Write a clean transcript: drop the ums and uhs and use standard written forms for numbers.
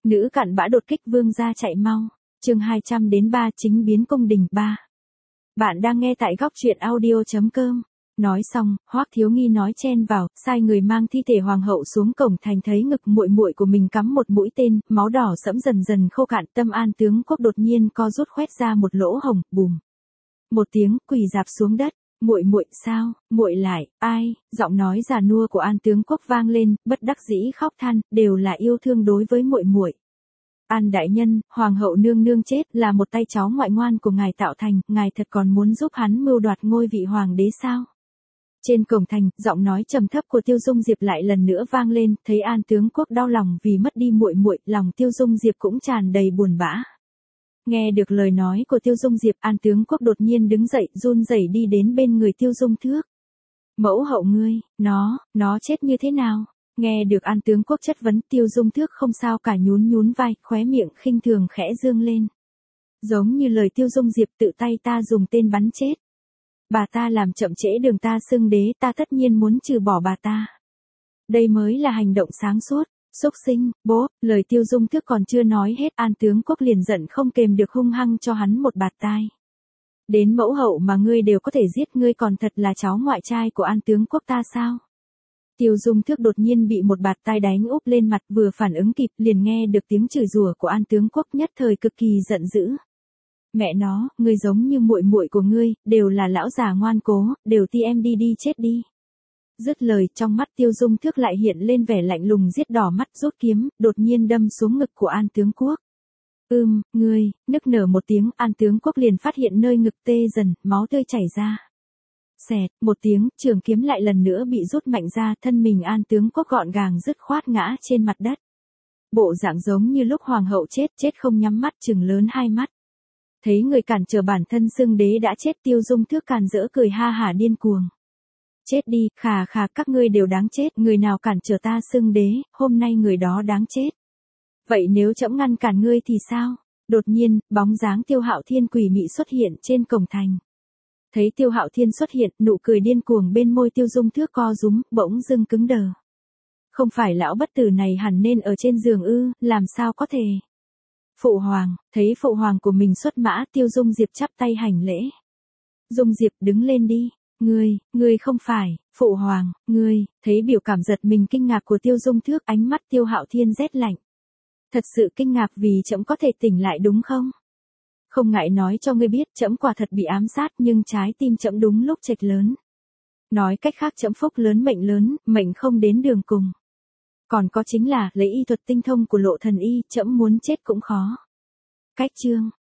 Nữ cặn bã đột kích vương gia chạy mau. Chương 203 chính biến cung đình 3. Bạn đang nghe tại góc truyện audio.com. Nói xong, Hoắc Thiếu Nghi nói chen vào, sai người mang thi thể hoàng hậu xuống cổng thành, thấy ngực muội muội của mình cắm một mũi tên, máu đỏ sẫm dần dần khô cạn, tâm An tướng quốc đột nhiên co rút khoét ra một lỗ hổng, bùm. Một tiếng, quỳ rạp xuống đất. Muội muội sao? Muội lại, ai? Giọng nói già nua của An tướng quốc vang lên, bất đắc dĩ khóc than, đều là yêu thương đối với muội muội. An đại nhân, hoàng hậu nương nương chết là một tay cháu ngoại ngoan của ngài tạo thành, ngài thật còn muốn giúp hắn mưu đoạt ngôi vị hoàng đế sao? Trên cổng thành, giọng nói trầm thấp của Tiêu Dung Diệp lại lần nữa vang lên, thấy An tướng quốc đau lòng vì mất đi muội muội, lòng Tiêu Dung Diệp cũng tràn đầy buồn bã. Nghe được lời nói của Tiêu Dung Diệp, An tướng quốc đột nhiên đứng dậy, run rẩy đi đến bên người Tiêu Dung Thước. Mẫu hậu ngươi, nó chết như thế nào? Nghe được An tướng quốc chất vấn, Tiêu Dung Thước không sao cả, nhún vai, khóe miệng khinh thường khẽ dương lên. Giống như lời Tiêu Dung Diệp, tự tay ta dùng tên bắn chết. Bà ta làm chậm trễ đường ta xưng đế, ta tất nhiên muốn trừ bỏ bà ta. Đây mới là hành động sáng suốt. Xúc sinh, bố, lời Tiêu Dung Thước còn chưa nói hết, An tướng quốc liền giận không kềm được, hung hăng cho hắn một bạt tai. Đến mẫu hậu mà ngươi đều có thể giết, ngươi còn thật là cháu ngoại trai của An tướng quốc ta sao? Tiêu Dung Thước đột nhiên bị một bạt tai đánh úp lên mặt, vừa phản ứng kịp liền nghe được tiếng chửi rủa của An tướng quốc, nhất thời cực kỳ giận dữ. Mẹ nó, ngươi giống như muội muội của ngươi, đều là lão già ngoan cố, đều ti em đi chết đi. Dứt lời, trong mắt Tiêu Dung Thước lại hiện lên vẻ lạnh lùng, giết đỏ mắt, rút kiếm, đột nhiên đâm xuống ngực của An tướng quốc. Ngươi, nức nở một tiếng, An tướng quốc liền phát hiện nơi ngực tê dần, máu tươi chảy ra. Xẹt, một tiếng, trường kiếm lại lần nữa bị rút mạnh ra, thân mình An tướng quốc gọn gàng dứt khoát ngã trên mặt đất. Bộ dạng giống như lúc hoàng hậu chết không nhắm mắt, trừng lớn hai mắt. Thấy người cản trở bản thân xưng đế đã chết, Tiêu Dung Thước càn rỡ cười ha hả điên cuồng. Chết đi, khà, các ngươi đều đáng chết, người nào cản trở ta xưng đế, hôm nay người đó đáng chết. Vậy nếu trẫm ngăn cản ngươi thì sao? Đột nhiên, bóng dáng Tiêu Hạo Thiên quỷ mị xuất hiện trên cổng thành. Thấy Tiêu Hạo Thiên xuất hiện, nụ cười điên cuồng bên môi Tiêu Dung Thước co rúm, bỗng dưng cứng đờ. Không phải lão bất tử này hẳn nên ở trên giường ư, làm sao có thể? Phụ hoàng, thấy phụ hoàng của mình xuất mã, Tiêu Dung Diệp chắp tay hành lễ. Dung Diệp đứng lên đi. Ngươi không phải, phụ hoàng, ngươi, thấy biểu cảm giật mình kinh ngạc của Tiêu Dung Thước, ánh mắt Tiêu Hạo Thiên rét lạnh. Thật sự kinh ngạc vì trẫm có thể tỉnh lại đúng không? Không ngại nói cho ngươi biết, trẫm quả thật bị ám sát, nhưng trái tim trẫm đúng lúc trệch lớn. Nói cách khác, trẫm phúc lớn, mệnh không đến đường cùng. Còn có chính là, lấy y thuật tinh thông của Lộ Thần Y, trẫm muốn chết cũng khó. Cách chương.